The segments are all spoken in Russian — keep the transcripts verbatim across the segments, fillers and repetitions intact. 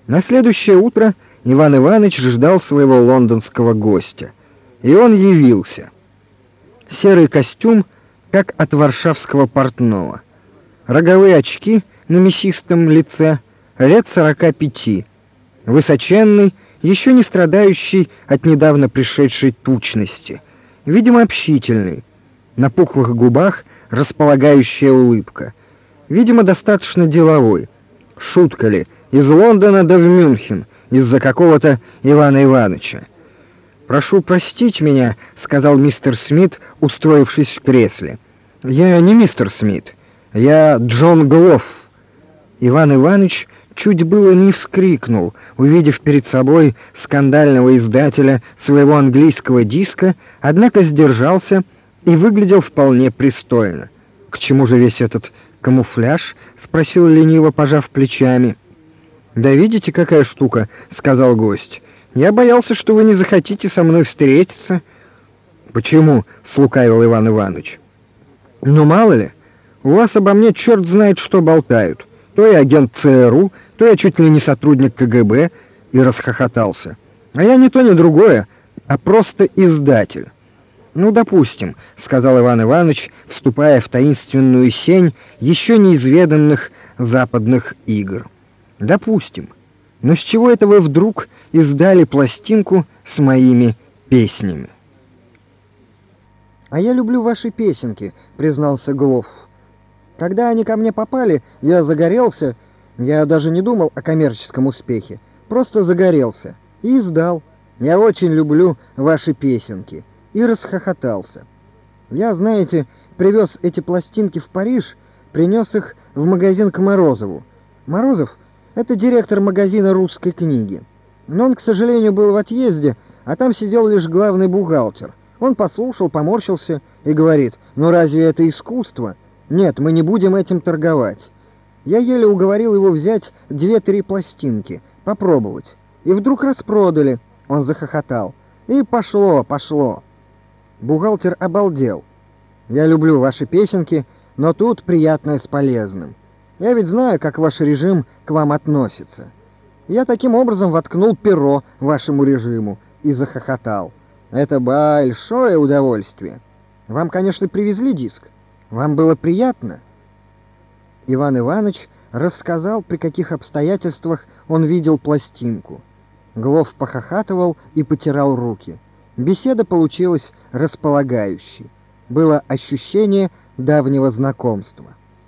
На следующее утро Иван Иванович ждал своего лондонского гостя, и он явился. Серый костюм, как от варшавского портного, роговые очки на мясистом лице, лет сорока пяти, высоченный, еще не страдающий от недавно пришедшей тучности, видимо, общительный, на пухлых губах располагающая улыбка, видимо, достаточно деловой. Шутка ли, из Лондона до в Мюнхен из-за какого-то Ивана Ивановича. «Прошу простить меня», — сказал мистер Смит, устроившись в кресле. «Я не мистер Смит, я Джон Глов». Иван Иванович чуть было не вскрикнул, увидев перед собой скандального издателя своего английского диска, однако сдержался и выглядел вполне пристойно. «К чему же весь этот камуфляж?» — спросил лениво, пожав плечами. «Да видите, какая штука», — сказал гость. «Я боялся, что вы не захотите со мной встретиться». «Почему?» — слукавил Иван Иванович. «Ну, мало ли, у вас обо мне черт знает что болтают. То я агент ЦРУ, то я чуть ли не сотрудник КГБ», и расхохотался. «А я не то, ни другое, а просто издатель». «Ну, допустим», — сказал Иван Иванович, вступая в таинственную сень еще неизведанных западных игр. «Допустим. Но с чего это вы вдруг издали пластинку с моими песнями?» «А я люблю ваши песенки», — признался Глов. «Когда они ко мне попали, я загорелся, я даже не думал о коммерческом успехе, просто загорелся и издал. Я очень люблю ваши песенки». И расхохотался. «Я, знаете, привез эти пластинки в Париж, принес их в магазин к Морозову. Морозов — это директор магазина русской книги. Но он, к сожалению, был в отъезде, а там сидел лишь главный бухгалтер. Он послушал, поморщился и говорит: «Ну разве это искусство? Нет, мы не будем этим торговать». Я еле уговорил его взять две-три пластинки, попробовать. И вдруг распродали. Он захохотал. И пошло, пошло. Бухгалтер обалдел. «Я люблю ваши песенки, но тут приятное с полезным. Я ведь знаю, как ваш режим к вам относится». Я таким образом воткнул перо вашему режиму и захохотал. «Это большое удовольствие. Вам, конечно, привезли диск. Вам было приятно?» Иван Иванович рассказал, при каких обстоятельствах он видел пластинку. Глов похохатывал и потирал руки. Беседа получилась располагающей. Было ощущение давнего знакомства.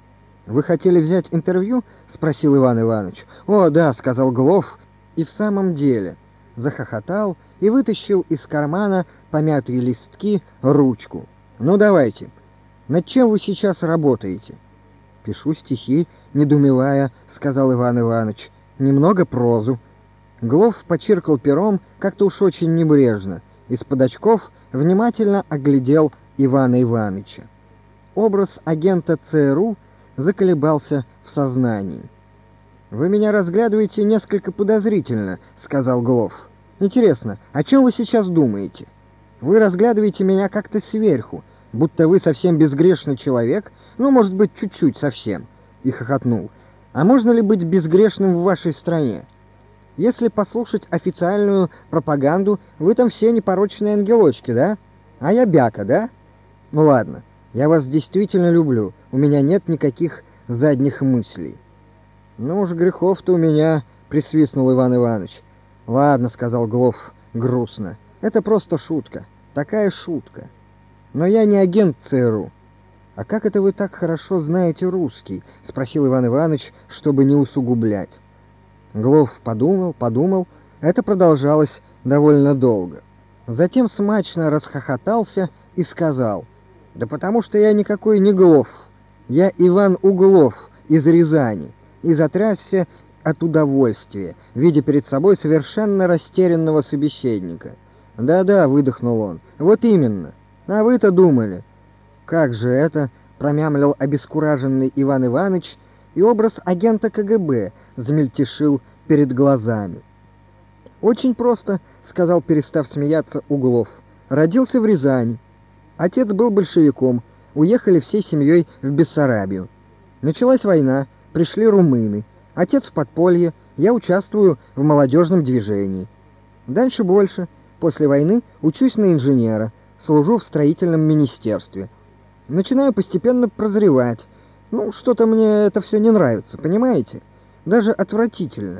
«Вы хотели взять интервью?» — спросил Иван Иванович. «О, да», — сказал Глов, и в самом деле захохотал и вытащил из кармана помятые листки, ручку. «Ну, давайте. Над чем вы сейчас работаете?» «Пишу стихи, недоумевая», — сказал Иван Иванович. «Немного прозу». Глов почиркал пером как-то уж очень небрежно. Из-под очков внимательно оглядел Ивана Ивановича. Образ агента ЦРУ заколебался в сознании. «Вы меня разглядываете несколько подозрительно», — сказал Глов. «Интересно, о чем вы сейчас думаете? Вы разглядываете меня как-то сверху, будто вы совсем безгрешный человек, ну, может быть, чуть-чуть совсем», — и хохотнул. «А можно ли быть безгрешным в вашей стране? Если послушать официальную пропаганду, вы там все непорочные ангелочки, да? А я бяка, да? Ну ладно, я вас действительно люблю, у меня нет никаких задних мыслей». «Ну уж грехов-то у меня», — присвистнул Иван Иванович. «Ладно», — сказал Глов грустно, — «это просто шутка, такая шутка. Но я не агент ЦРУ». «А как это вы так хорошо знаете русский?» — спросил Иван Иванович, чтобы не усугублять. Глов подумал, подумал. Это продолжалось довольно долго. Затем смачно расхохотался и сказал: «Да потому что я никакой не Глов. Я Иван Углов из Рязани». И затрясся от удовольствия, видя перед собой совершенно растерянного собеседника. «Да-да», — выдохнул он, — «вот именно. А вы-то думали». «Как же это?» — промямлил обескураженный Иван Иванович, и образ агента КГБ замельтешил перед глазами. «Очень просто», — сказал, перестав смеяться, Углов. «Родился в Рязани. Отец был большевиком. Уехали всей семьей в Бессарабию. Началась война, пришли румыны. Отец в подполье, я участвую в молодежном движении. Дальше больше. После войны учусь на инженера, служу в строительном министерстве. Начинаю постепенно прозревать. Ну, что-то мне это все не нравится, понимаете? Даже отвратительно.